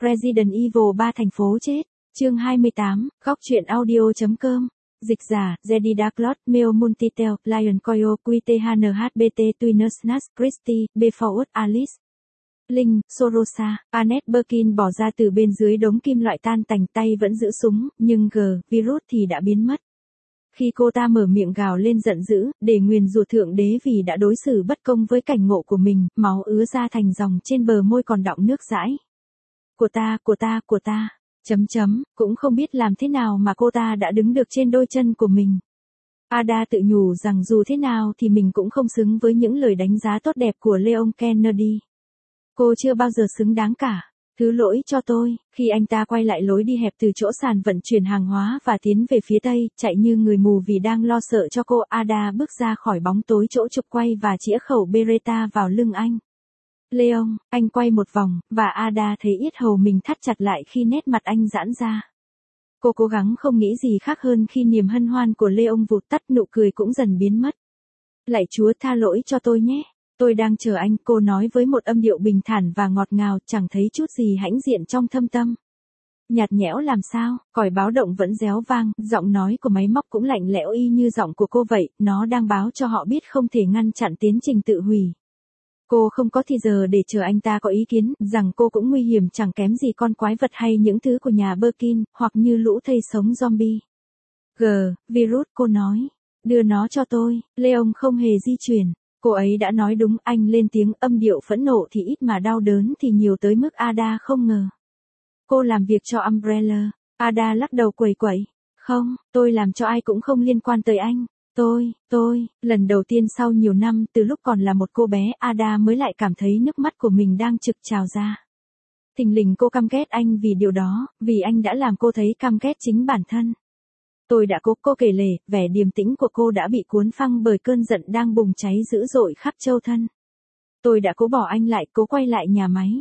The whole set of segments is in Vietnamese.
Resident Evil 3 thành phố chết. Chương 28, góc truyện audio.com. Dịch giả, Jedi Dark Lord, Meo Multitel, Lion Coyo, QTHNHBT, Twiners Nas, Christie, Beforwood, Alice. Linh, Sorosa, Annette Birkin bỏ ra từ bên dưới đống kim loại tan tành, tay vẫn giữ súng, nhưng virus thì đã biến mất. Khi cô ta mở miệng gào lên giận dữ, để nguyền rủa thượng đế vì đã đối xử bất công với cảnh ngộ của mình, máu ứa ra thành dòng trên bờ môi còn đọng nước dãi. Của ta. Cũng không biết làm thế nào mà cô ta đã đứng được trên đôi chân của mình. Ada tự nhủ rằng dù thế nào thì mình cũng không xứng với những lời đánh giá tốt đẹp của Leon Kennedy. Cô chưa bao giờ xứng đáng cả. Thứ lỗi cho tôi. Khi anh ta quay lại lối đi hẹp từ chỗ sàn vận chuyển hàng hóa và tiến về phía tây, chạy như người mù vì đang lo sợ cho cô, Ada bước ra khỏi bóng tối chỗ chụp quay và chĩa khẩu Beretta vào lưng anh. Leon, anh quay một vòng, và Ada thấy yết hầu mình thắt chặt lại khi nét mặt anh giãn ra. Cô cố gắng không nghĩ gì khác hơn khi niềm hân hoan của Leon vụt tắt, nụ cười cũng dần biến mất. Lạy Chúa, tha lỗi cho tôi nhé. Tôi đang chờ anh, cô nói với một âm điệu bình thản và ngọt ngào, chẳng thấy chút gì hãnh diện trong thâm tâm. Nhạt nhẽo làm sao, còi báo động vẫn réo vang, giọng nói của máy móc cũng lạnh lẽo y như giọng của cô vậy, nó đang báo cho họ biết không thể ngăn chặn tiến trình tự hủy. Cô không có thì giờ để chờ anh ta có ý kiến, rằng cô cũng nguy hiểm chẳng kém gì con quái vật hay những thứ của nhà Birkin, hoặc như lũ thây sống zombie. Virus, cô nói. Đưa nó cho tôi. Leon không hề di chuyển. Cô ấy đã nói đúng, anh lên tiếng, âm điệu phẫn nộ thì ít mà đau đớn thì nhiều tới mức Ada không ngờ. Cô làm việc cho Umbrella. Ada lắc đầu quẩy quẩy. Không, tôi làm cho ai cũng không liên quan tới anh. Lần đầu tiên sau nhiều năm, từ lúc còn là một cô bé, Ada mới lại cảm thấy nước mắt của mình đang trực trào ra. Thình lình cô căm ghét anh vì điều đó, vì anh đã làm cô thấy căm ghét chính bản thân. Tôi đã cô kể lể, vẻ điềm tĩnh của cô đã bị cuốn phăng bởi cơn giận đang bùng cháy dữ dội khắp châu thân. Tôi đã cố bỏ anh lại, cố quay lại nhà máy.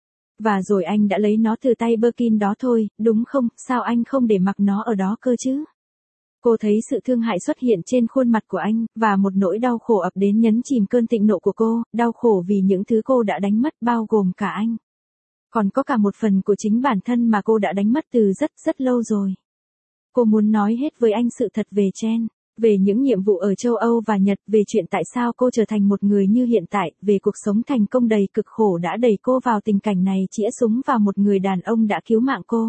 Và rồi anh đã lấy nó từ tay Birkin đó thôi, đúng không, sao anh không để mặc nó ở đó cơ chứ? Cô thấy sự thương hại xuất hiện trên khuôn mặt của anh, và một nỗi đau khổ ập đến nhấn chìm cơn thịnh nộ của cô, đau khổ vì những thứ cô đã đánh mất bao gồm cả anh. Còn có cả một phần của chính bản thân mà cô đã đánh mất từ rất lâu rồi. Cô muốn nói hết với anh sự thật về Jen, về những nhiệm vụ ở châu Âu và Nhật, về chuyện tại sao cô trở thành một người như hiện tại, về cuộc sống thành công đầy cực khổ đã đẩy cô vào tình cảnh này, chĩa súng vào một người đàn ông đã cứu mạng cô.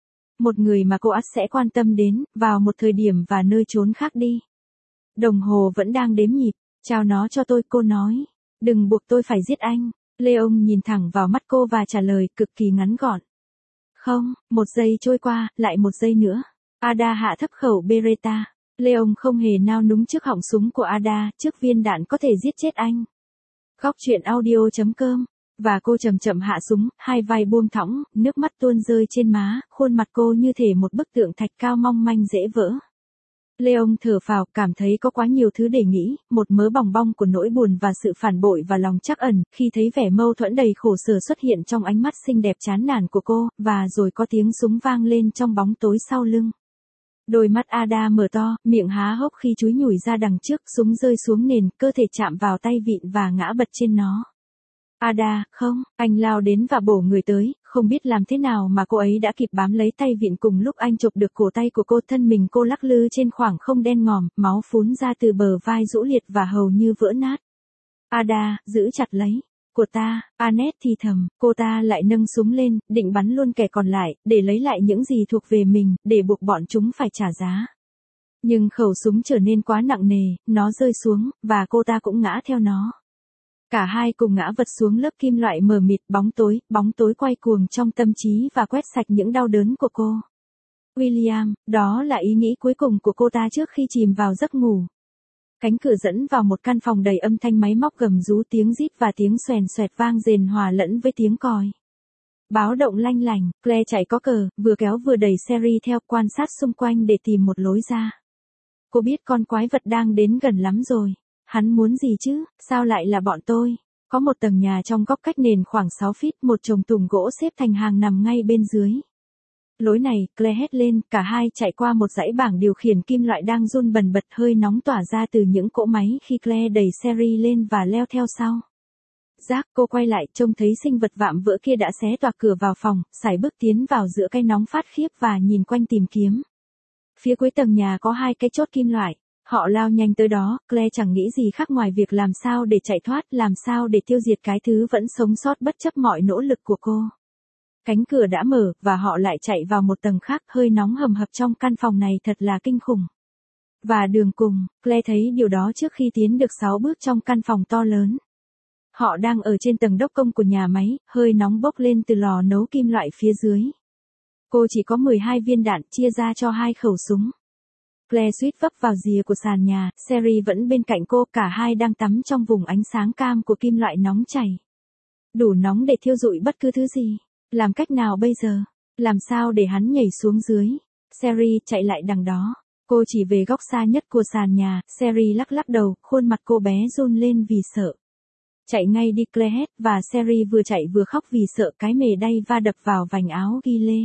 Một người mà cô ắt sẽ quan tâm đến, vào một thời điểm và nơi chốn khác đi. Đồng hồ vẫn đang đếm nhịp. Trao nó cho tôi, cô nói. Đừng buộc tôi phải giết anh. Leon nhìn thẳng vào mắt cô và trả lời cực kỳ ngắn gọn. Không, một giây trôi qua, lại một giây nữa. Ada hạ thấp khẩu Beretta. Leon không hề nao núng trước họng súng của Ada, trước viên đạn có thể giết chết anh. Góc truyện audio.com. Và cô chậm chậm hạ súng, hai vai buông thõng, nước mắt tuôn rơi trên má, khuôn mặt cô như thể một bức tượng thạch cao mong manh dễ vỡ. Leon thở phào, cảm thấy có quá nhiều thứ để nghĩ, một mớ bòng bong của nỗi buồn và sự phản bội và lòng trắc ẩn, khi thấy vẻ mâu thuẫn đầy khổ sở xuất hiện trong ánh mắt xinh đẹp chán nản của cô, và rồi có tiếng súng vang lên trong bóng tối sau lưng. Đôi mắt Ada mở to, miệng há hốc khi chúi nhủi ra đằng trước, súng rơi xuống nền, cơ thể chạm vào tay vịn và ngã bật trên nó. Ada, không, anh lao đến và bổ người tới, không biết làm thế nào mà cô ấy đã kịp bám lấy tay vịn cùng lúc anh chụp được cổ tay của cô, thân mình cô lắc lư trên khoảng không đen ngòm, máu phún ra từ bờ vai rũ liệt và hầu như vỡ nát. Ada, giữ chặt lấy. Của ta, Annette thì thầm, cô ta lại nâng súng lên, định bắn luôn kẻ còn lại, để lấy lại những gì thuộc về mình, để buộc bọn chúng phải trả giá. Nhưng khẩu súng trở nên quá nặng nề, nó rơi xuống, và cô ta cũng ngã theo nó. Cả hai cùng ngã vật xuống lớp kim loại mờ mịt, bóng tối quay cuồng trong tâm trí và quét sạch những đau đớn của cô. William, đó là ý nghĩ cuối cùng của cô ta trước khi chìm vào giấc ngủ. Cánh cửa dẫn vào một căn phòng đầy âm thanh máy móc gầm rú, tiếng rít và tiếng xoèn xoẹt vang rền hòa lẫn với tiếng còi. Báo động lanh lành, Claire chạy có cờ, vừa kéo vừa đẩy Sherry theo, quan sát xung quanh để tìm một lối ra. Cô biết con quái vật đang đến gần lắm rồi. Hắn muốn gì chứ, sao lại là bọn tôi? Có một tầng nhà trong góc cách nền khoảng 6 feet, một chồng tùng gỗ xếp thành hàng nằm ngay bên dưới. Lối này, Claire hét lên, cả hai chạy qua một dãy bảng điều khiển kim loại đang run bần bật, hơi nóng tỏa ra từ những cỗ máy khi Claire đẩy Sherry lên và leo theo sau. Giác, cô quay lại, trông thấy sinh vật vạm vỡ kia đã xé toạc cửa vào phòng, sải bước tiến vào giữa cái nóng phát khiếp và nhìn quanh tìm kiếm. Phía cuối tầng nhà có 2 cái chốt kim loại. Họ lao nhanh tới đó, Claire chẳng nghĩ gì khác ngoài việc làm sao để chạy thoát, làm sao để tiêu diệt cái thứ vẫn sống sót bất chấp mọi nỗ lực của cô. Cánh cửa đã mở, và họ lại chạy vào một tầng khác, hơi nóng hầm hập trong căn phòng này thật là kinh khủng. Và đường cùng, Claire thấy điều đó trước khi tiến được 6 bước trong căn phòng to lớn. Họ đang ở trên tầng đốc công của nhà máy, hơi nóng bốc lên từ lò nấu kim loại phía dưới. Cô chỉ có 12 viên đạn chia ra cho 2 khẩu súng. Claire suýt vấp vào rìa của sàn nhà, Sherry vẫn bên cạnh cô, cả hai đang tắm trong vùng ánh sáng cam của kim loại nóng chảy. Đủ nóng để thiêu rụi bất cứ thứ gì. Làm cách nào bây giờ? Làm sao để hắn nhảy xuống dưới? Sherry chạy lại đằng đó. Cô chỉ về góc xa nhất của sàn nhà, Sherry lắc lắc đầu, khuôn mặt cô bé run lên vì sợ. Chạy ngay đi, Claire hét, và Sherry vừa chạy vừa khóc vì sợ cái mề đay va đập vào vành áo ghi lê.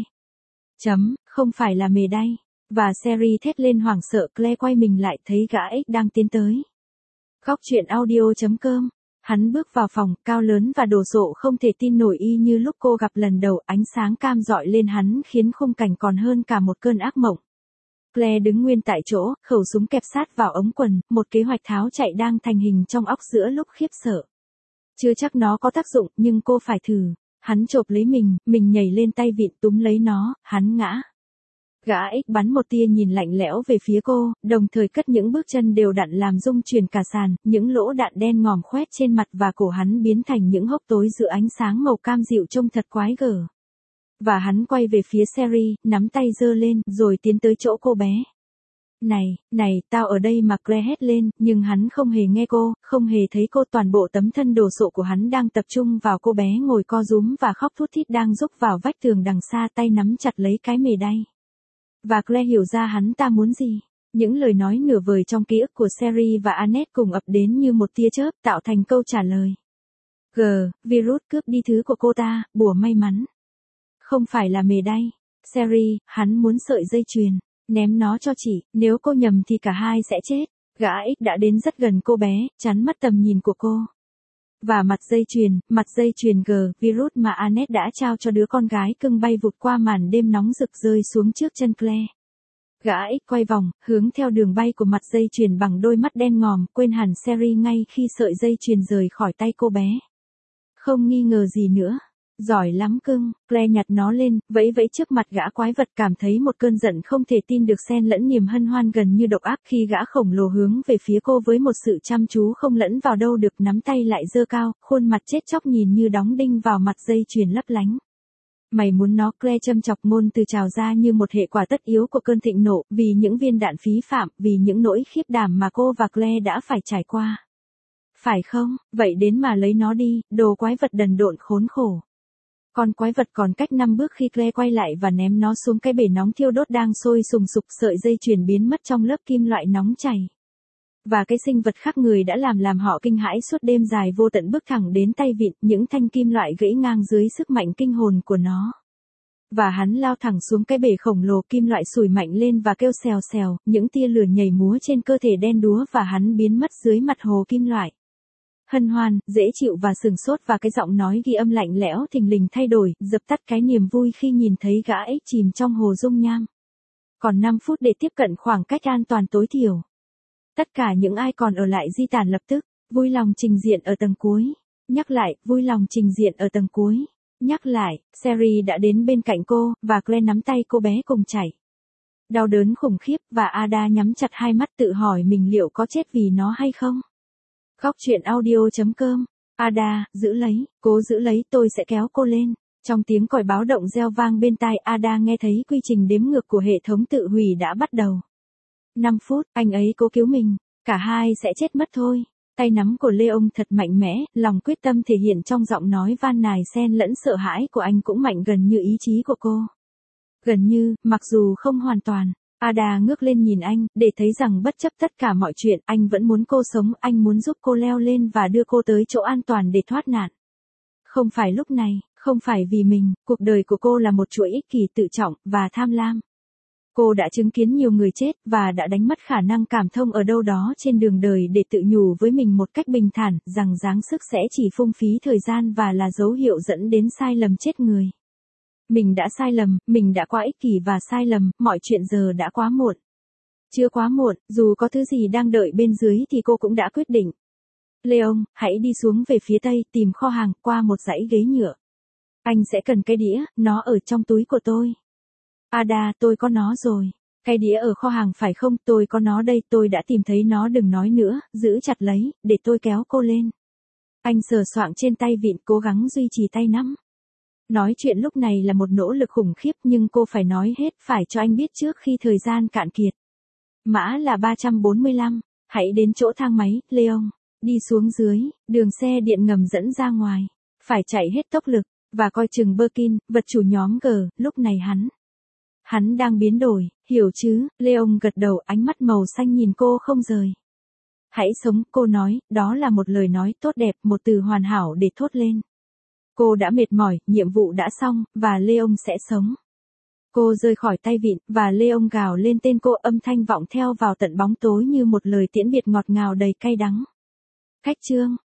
Không phải là mề đay. Và Sherry thét lên hoảng sợ. Claire quay mình lại thấy gã X đang tiến tới. Góc chuyện audio.com. Hắn bước vào phòng, cao lớn và đồ sộ không thể tin nổi y như lúc cô gặp lần đầu, ánh sáng cam rọi lên hắn khiến khung cảnh còn hơn cả một cơn ác mộng. Claire đứng nguyên tại chỗ, khẩu súng kẹp sát vào ống quần, một kế hoạch tháo chạy đang thành hình trong óc giữa lúc khiếp sợ. Chưa chắc nó có tác dụng, nhưng cô phải thử. Hắn chộp lấy mình nhảy lên tay vịn túm lấy nó, hắn ngã. Gã X bắn một tia nhìn lạnh lẽo về phía cô, đồng thời cất những bước chân đều đặn làm rung chuyển cả sàn, những lỗ đạn đen ngòm khoét trên mặt và cổ hắn biến thành những hốc tối giữa ánh sáng màu cam dịu trông thật quái gở. Và hắn quay về phía Sherry, nắm tay giơ lên, rồi tiến tới chỗ cô bé. Này, tao ở đây mà, Claire hét lên, nhưng hắn không hề nghe cô, không hề thấy cô, toàn bộ tấm thân đồ sộ của hắn đang tập trung vào cô bé ngồi co rúm và khóc thút thít đang rúc vào vách tường đằng xa, tay nắm chặt lấy cái mề đay. Và Claire hiểu ra hắn ta muốn gì. Những lời nói nửa vời trong ký ức của Sherry và Annette cùng ập đến như một tia chớp, tạo thành câu trả lời. Virus cướp đi thứ của cô ta, bùa may mắn. Không phải là mề đay. Sherry, hắn muốn sợi dây chuyền. Ném nó cho chị, nếu cô nhầm thì cả hai sẽ chết. Gã X đã đến rất gần cô bé, chắn mất tầm nhìn của cô. Và mặt dây chuyền virus mà Annette đã trao cho đứa con gái cưng bay vụt qua màn đêm nóng rực rơi xuống trước chân Claire. Gã X quay vòng, hướng theo đường bay của mặt dây chuyền bằng đôi mắt đen ngòm, quên hẳn Sherry ngay khi sợi dây chuyền rời khỏi tay cô bé. Không nghi ngờ gì nữa. Giỏi lắm cưng, Claire nhặt nó lên, vẫy vẫy trước mặt gã quái vật, cảm thấy một cơn giận không thể tin được xen lẫn niềm hân hoan gần như độc ác khi gã khổng lồ hướng về phía cô với một sự chăm chú không lẫn vào đâu được, nắm tay lại giơ cao, khuôn mặt chết chóc nhìn như đóng đinh vào mặt dây chuyền lấp lánh. Mày muốn nó, Claire châm chọc, ngôn từ trào ra như một hệ quả tất yếu của cơn thịnh nộ, vì những viên đạn phí phạm, vì những nỗi khiếp đảm mà cô và Claire đã phải trải qua. Phải không? Vậy đến mà lấy nó đi, đồ quái vật đần độn khốn khổ. Con quái vật còn cách 5 bước khi Claire quay lại và ném nó xuống cái bể nóng thiêu đốt đang sôi sùng sục, sợi dây chuyền biến mất trong lớp kim loại nóng chảy. Và cái sinh vật khác người đã làm họ kinh hãi suốt đêm dài vô tận bước thẳng đến tay vịn, những thanh kim loại gãy ngang dưới sức mạnh kinh hồn của nó. Và hắn lao thẳng xuống cái bể khổng lồ, kim loại sủi mạnh lên và kêu xèo xèo, những tia lửa nhảy múa trên cơ thể đen đúa và hắn biến mất dưới mặt hồ kim loại. Hân hoan, dễ chịu và sừng sốt, và cái giọng nói ghi âm lạnh lẽo thình lình thay đổi, dập tắt cái niềm vui khi nhìn thấy gã X chìm trong hồ dung nham. Còn 5 phút để tiếp cận khoảng cách an toàn tối thiểu. Tất cả những ai còn ở lại di tản lập tức, vui lòng trình diện ở tầng cuối. Nhắc lại, vui lòng trình diện ở tầng cuối. Nhắc lại, Sherry đã đến bên cạnh cô, và Claire nắm tay cô bé cùng chạy. Đau đớn khủng khiếp, và Ada nhắm chặt hai mắt tự hỏi mình liệu có chết vì nó hay không. Góc chuyện audio.com. Ada, giữ lấy, cố giữ lấy, tôi sẽ kéo cô lên. Trong tiếng còi báo động reo vang bên tai, Ada nghe thấy quy trình đếm ngược của hệ thống tự hủy đã bắt đầu. 5 phút, anh ấy cố cứu mình, cả hai sẽ chết mất thôi. Tay nắm của Leon thật mạnh mẽ, lòng quyết tâm thể hiện trong giọng nói van nài xen lẫn sợ hãi của anh cũng mạnh gần như ý chí của cô. Gần như, mặc dù không hoàn toàn. Ada ngước lên nhìn anh, để thấy rằng bất chấp tất cả mọi chuyện, anh vẫn muốn cô sống, anh muốn giúp cô leo lên và đưa cô tới chỗ an toàn để thoát nạn. Không phải lúc này, không phải vì mình, cuộc đời của cô là một chuỗi ích kỷ, tự trọng, và tham lam. Cô đã chứng kiến nhiều người chết và đã đánh mất khả năng cảm thông ở đâu đó trên đường đời để tự nhủ với mình một cách bình thản rằng giáng sức sẽ chỉ phung phí thời gian và là dấu hiệu dẫn đến sai lầm chết người. Mình đã sai lầm, mình đã quá ích kỷ và sai lầm, mọi chuyện giờ đã quá muộn. Chưa quá muộn, dù có thứ gì đang đợi bên dưới thì cô cũng đã quyết định. Leon, hãy đi xuống về phía tây, tìm kho hàng, qua một dãy ghế nhựa. Anh sẽ cần cái đĩa, nó ở trong túi của tôi. Ada, tôi có nó rồi. Cái đĩa ở kho hàng phải không, tôi có nó đây, tôi đã tìm thấy nó, đừng nói nữa, giữ chặt lấy, để tôi kéo cô lên. Anh sờ soạng trên tay vịn, cố gắng duy trì tay nắm. Nói chuyện lúc này là một nỗ lực khủng khiếp nhưng cô phải nói hết, phải cho anh biết trước khi thời gian cạn kiệt. Mã là 345, hãy đến chỗ thang máy, Leon. Đi xuống dưới, đường xe điện ngầm dẫn ra ngoài. Phải chạy hết tốc lực, và coi chừng Birkin, vật chủ nhóm G, lúc này Hắn đang biến đổi, hiểu chứ, Leon gật đầu, ánh mắt màu xanh nhìn cô không rời. Hãy sống, cô nói, đó là một lời nói tốt đẹp, một từ hoàn hảo để thốt lên. Cô đã mệt mỏi, nhiệm vụ đã xong, và Leon sẽ sống. Cô rơi khỏi tay vịn, và Leon gào lên tên cô, âm thanh vọng theo vào tận bóng tối như một lời tiễn biệt ngọt ngào đầy cay đắng. Cách chương